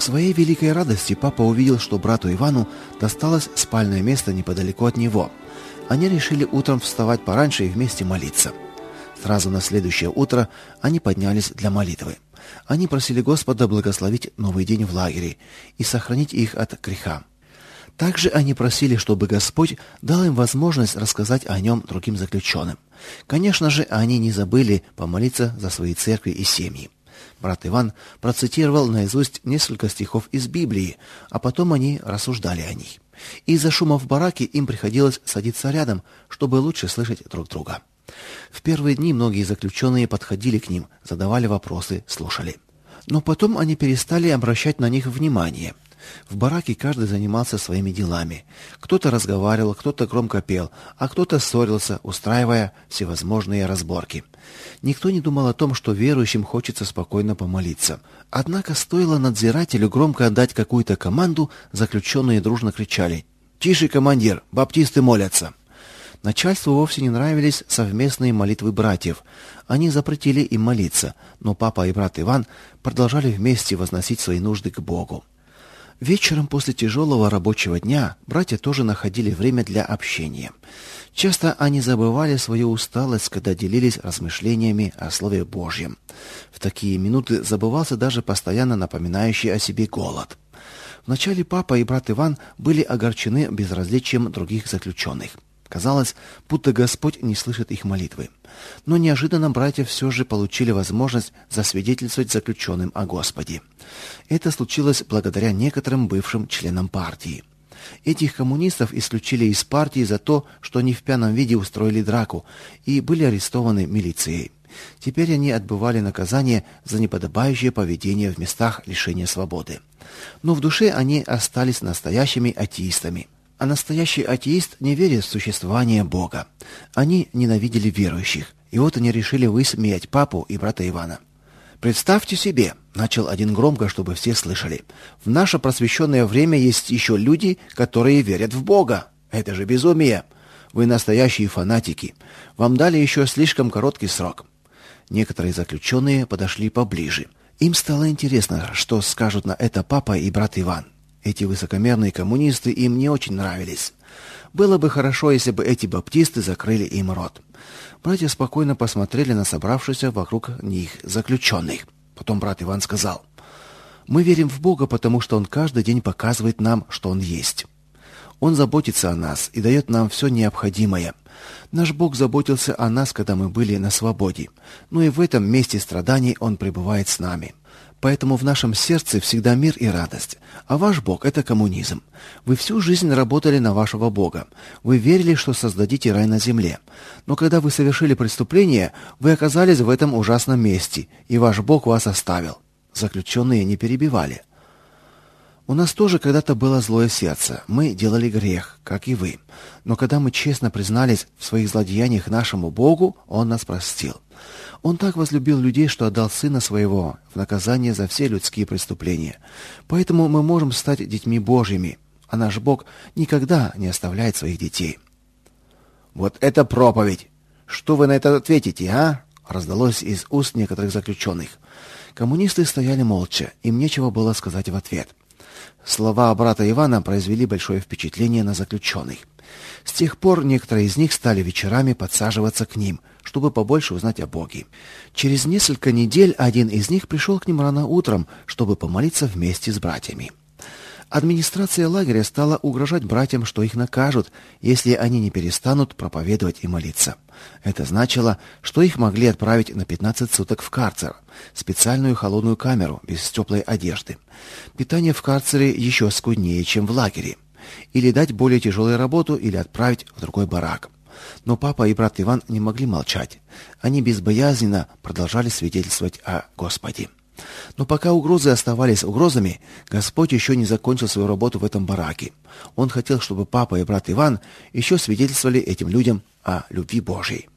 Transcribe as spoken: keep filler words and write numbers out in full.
своей великой радости папа увидел, что брату Ивану досталось спальное место неподалеку от него. Они решили утром вставать пораньше и вместе молиться. Сразу на следующее утро они поднялись для молитвы. Они просили Господа благословить новый день в лагере и сохранить их от греха. Также они просили, чтобы Господь дал им возможность рассказать о нем другим заключенным. Конечно же, они не забыли помолиться за свои церкви и семьи. Брат Иван процитировал наизусть несколько стихов из Библии, а потом они рассуждали о них. Из-за шума в бараке им приходилось садиться рядом, чтобы лучше слышать друг друга. В первые дни многие заключенные подходили к ним, задавали вопросы, слушали. Но потом они перестали обращать на них внимание. В бараке каждый занимался своими делами. Кто-то разговаривал, кто-то громко пел, а кто-то ссорился, устраивая всевозможные разборки. Никто не думал о том, что верующим хочется спокойно помолиться. Однако стоило надзирателю громко отдать какую-то команду, заключенные дружно кричали: «Тише, командир, баптисты молятся!» Начальству вовсе не нравились совместные молитвы братьев. Они запретили им молиться, но папа и брат Иван продолжали вместе возносить свои нужды к Богу. Вечером после тяжелого рабочего дня братья тоже находили время для общения. Часто они забывали свою усталость, когда делились размышлениями о Слове Божьем. В такие минуты забывался даже постоянно напоминающий о себе голод. Вначале папа и брат Иван были огорчены безразличием других заключенных. Казалось, будто Господь не слышит их молитвы. Но неожиданно братья все же получили возможность засвидетельствовать заключенным о Господе. Это случилось благодаря некоторым бывшим членам партии. Этих коммунистов исключили из партии за то, что они в пьяном виде устроили драку и были арестованы милицией. Теперь они отбывали наказание за неподобающее поведение в местах лишения свободы. Но в душе они остались настоящими атеистами. А настоящий атеист не верит в существование Бога. Они ненавидели верующих, и вот они решили высмеять папу и брата Ивана. «Представьте себе», — начал один громко, чтобы все слышали, «в наше просвещенное время есть еще люди, которые верят в Бога. Это же безумие. Вы настоящие фанатики. Вам дали еще слишком короткий срок». Некоторые заключенные подошли поближе. Им стало интересно, что скажут на это папа и брат Иван. Эти высокомерные коммунисты им не очень нравились. Было бы хорошо, если бы эти баптисты закрыли им рот. Братья спокойно посмотрели на собравшихся вокруг них заключенных. Потом брат Иван сказал: «Мы верим в Бога, потому что Он каждый день показывает нам, что Он есть. Он заботится о нас и дает нам все необходимое. Наш Бог заботился о нас, когда мы были на свободе, но и в этом месте страданий Он пребывает с нами. Поэтому в нашем сердце всегда мир и радость. А ваш Бог — это коммунизм. Вы всю жизнь работали на вашего Бога. Вы верили, что создадите рай на земле. Но когда вы совершили преступление, вы оказались в этом ужасном месте, и ваш Бог вас оставил». Заключенные не перебивали. «У нас тоже когда-то было злое сердце. Мы делали грех, как и вы. Но когда мы честно признались в своих злодеяниях нашему Богу, Он нас простил. Он так возлюбил людей, что отдал Сына Своего в наказание за все людские преступления. Поэтому мы можем стать детьми Божьими, а наш Бог никогда не оставляет своих детей». «Вот это проповедь! Что вы на это ответите, а?» раздалось из уст некоторых заключенных. Коммунисты стояли молча, им нечего было сказать в ответ. Слова брата Ивана произвели большое впечатление на заключенных. С тех пор некоторые из них стали вечерами подсаживаться к ним, чтобы побольше узнать о Боге. Через несколько недель один из них пришел к ним рано утром, чтобы помолиться вместе с братьями. Администрация лагеря стала угрожать братьям, что их накажут, если они не перестанут проповедовать и молиться. Это значило, что их могли отправить на пятнадцать суток в карцер, специальную холодную камеру без теплой одежды. Питание в карцере еще скуднее, чем в лагере. Или дать более тяжелую работу, или отправить в другой барак. Но папа и брат Иван не могли молчать. Они безбоязненно продолжали свидетельствовать о Господе. Но пока угрозы оставались угрозами, Господь еще не закончил свою работу в этом бараке. Он хотел, чтобы папа и брат Иван еще свидетельствовали этим людям о любви Божьей.